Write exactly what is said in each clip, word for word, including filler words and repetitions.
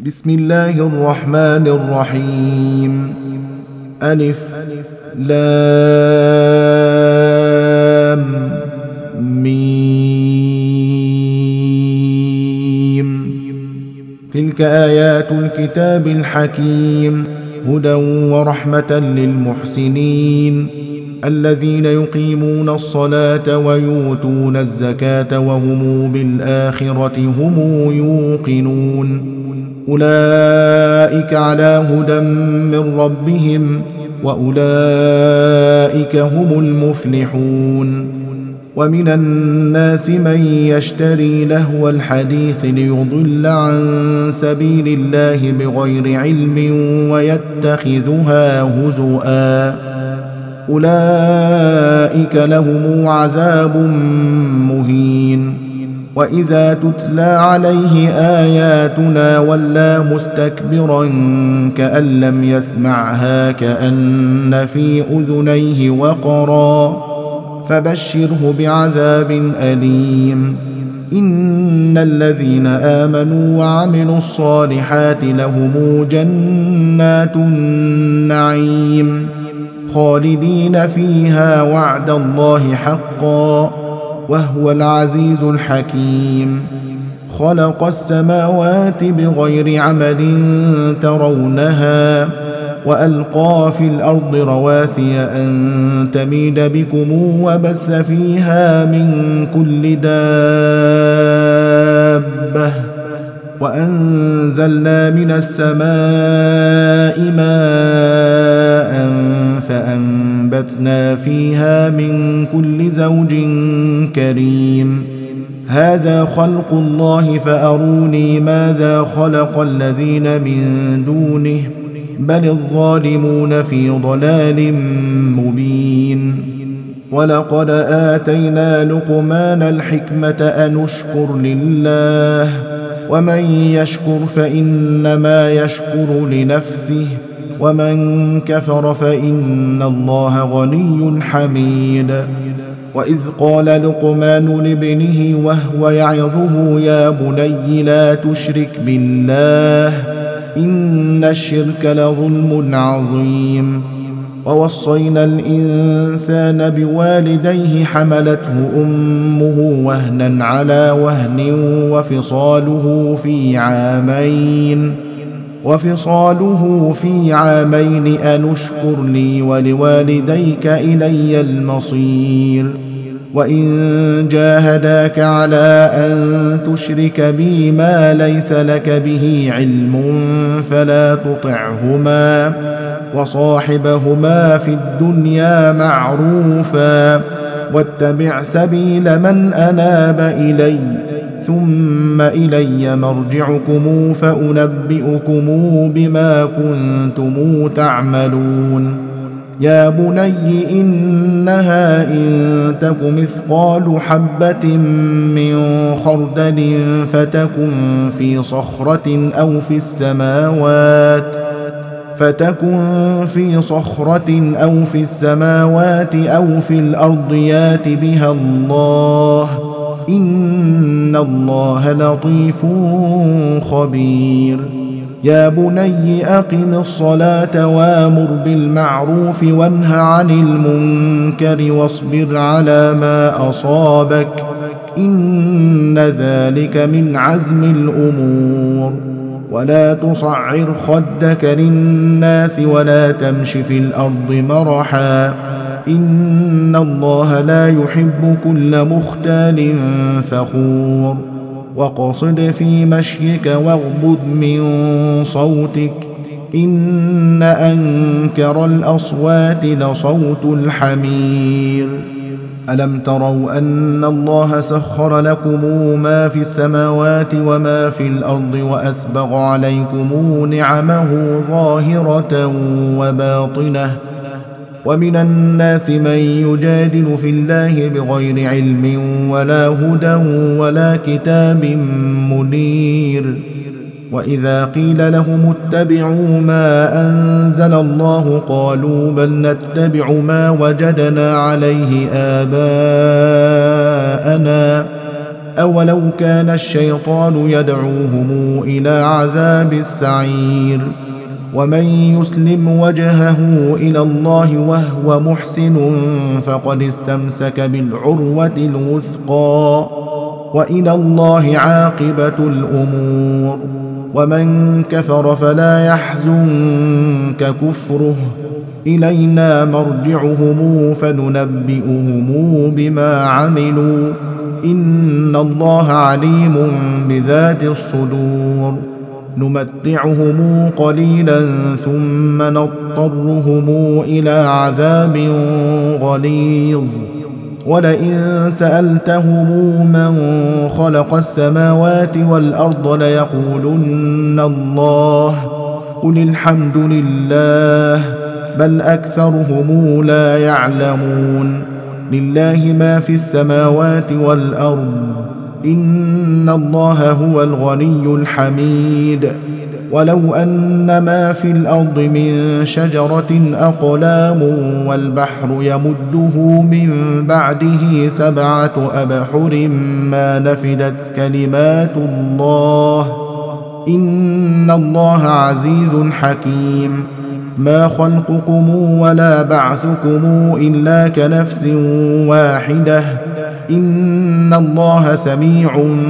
بسم الله الرحمن الرحيم. ألف لام ميم. تلك آيات الكتاب الحكيم، هدى ورحمة للمحسنين الذين يقيمون الصلاة ويؤتون الزكاة وهم بالآخرة هم يوقنون. أولئك على هدى من ربهم وأولئك هم المفلحون. ومن الناس من يشتري لهو الحديث ليضل عن سبيل الله بغير علم ويتخذها هزؤا، أولئك لهم عذاب مهين. وإذا تتلى عليه آياتنا ولى مستكبرا كأن لم يسمعها كأن في أذنيه وقرا، فبشره بعذاب أليم. إن الذين آمنوا وعملوا الصالحات لهم جنات النعيم خالدين فيها وعد الله حقا وهو العزيز الحكيم. خلق السماوات بغير عمد ترونها وألقى في الأرض رواسي أن تميد بكم وبث فيها من كل دابة وأنزلنا من السماء ماء فأنبتنا فيها من كل زوج كريم. هذا خلق الله فأروني ماذا خلق الذين من دونه بل الظالمون في ضلال مبين. ولقد آتينا لقمان الحكمة أن اشكر لله ومن يشكر فإنما يشكر لنفسه ومن كفر فإن الله غني حميد. وإذ قال لقمان لابنه وهو يعظه يا بني لا تشرك بالله إن الشرك لظلم عظيم. ووصينا الإنسان بوالديه حملته أمه وهنا على وهن وفصاله في عامين وفصاله في عامين أن اشكر لي ولوالديك إلي المصير. وإن جاهداك على أن تشرك بي ما ليس لك به علم فلا تطعهما وصاحبهما في الدنيا معروفا واتبع سبيل من أناب إلي ثم إلي مرجعكم فأنبئكم بما كنتم تعملون. يا بني إنها إن تك مثقال حبة من خردل فتكن في صخرة أو في السماوات فتكن في صخرة أو في السماوات أو في الأرض يات بها الله إن الله لطيف خبير. يا بني أقم الصلاة وامر بالمعروف وانه عن المنكر واصبر على ما أصابك إن ذلك من عزم الأمور. ولا تصعر خدك للناس ولا تمش في الأرض مرحا إن الله لا يحب كل مختال فخور. وقصد في مشيك واغضض من صوتك إن أنكر الأصوات لصوت الحمير. ألم تروا أن الله سخر لكم ما في السماوات وما في الأرض وأسبغ عليكم نعمه ظاهرة وباطنة ومن الناس من يجادل في الله بغير علم ولا هدى ولا كتاب منير. وإذا قيل لهم اتبعوا ما أنزل الله قالوا بل نتبع ما وجدنا عليه آباءنا أولو كان الشيطان يدعوهم إلى عذاب السعير ومن يسلم وجهه إلى الله وهو محسن فقد استمسك بالعروة الوثقى وإلى الله عاقبة الأمور ومن كفر فلا يحزنك كفره إلينا مرجعهم فننبئهم بما عملوا إن الله عليم بذات الصدور نمتعهم قليلا ثم نضطرهم إلى عذاب غليظ ولئن سألتهم من خلق السماوات والأرض ليقولن الله قل الحمد لله بل أكثرهم لا يعلمون لله ما في السماوات والأرض إن الله هو الغني الحميد ولو أن ما في الأرض من شجرة أقلام والبحر يمده من بعده سبعة أبحر ما نفدت كلمات الله إن الله عزيز حكيم ما خلقكم ولا بعثكم إلا كنفس واحدة إن الله سميع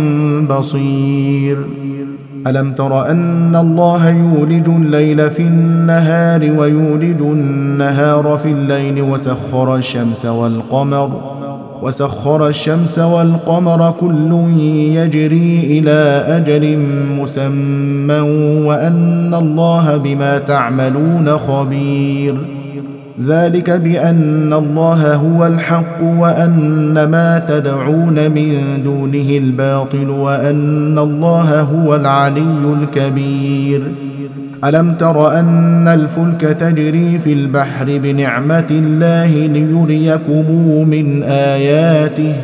بصير ألم تر أن الله يولج الليل في النهار ويولج النهار في الليل وسخر الشمس والقمر وسخر الشمس والقمر كل يجري إلى أجل مسمى وأن الله بما تعملون خبير ذلك بأن الله هو الحق وأن ما تدعون من دونه الباطل وأن الله هو العلي الكبير ألم تر أن الفلك تجري في البحر بنعمة الله ليريكم من آياته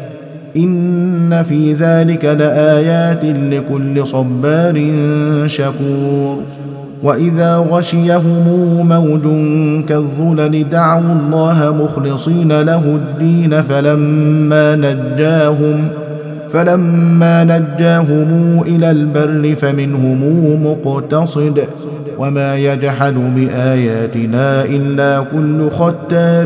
إن في ذلك لآيات لكل صبار شكور وإذا غشيهم موج كالظلل دعوا الله مخلصين له الدين فلما نجاهم فلما نجاهم إلى البر فمنهم مقتصد وما يجحد بآياتنا إلا كل ختار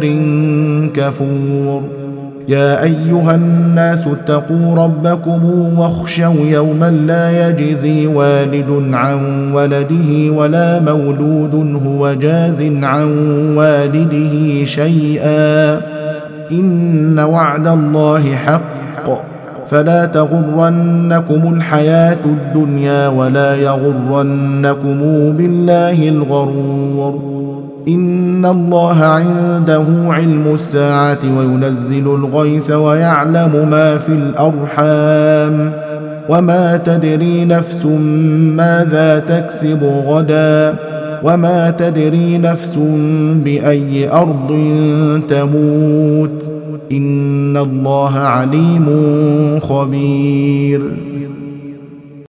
كفور يا أيها الناس اتقوا ربكم واخشوا يوما لا يجزي والد عن ولده ولا مولود هو جاز عن والده شيئا إن وعد الله حق فلا تغرنكم الحياة الدنيا ولا يغرنكم بالله الغرور إن الله عنده علم الساعة وينزل الغيث ويعلم ما في الأرحام وما تدري نفس ماذا تكسب غدا وما تدري نفس بأي أرض تموت إن الله عليم خبير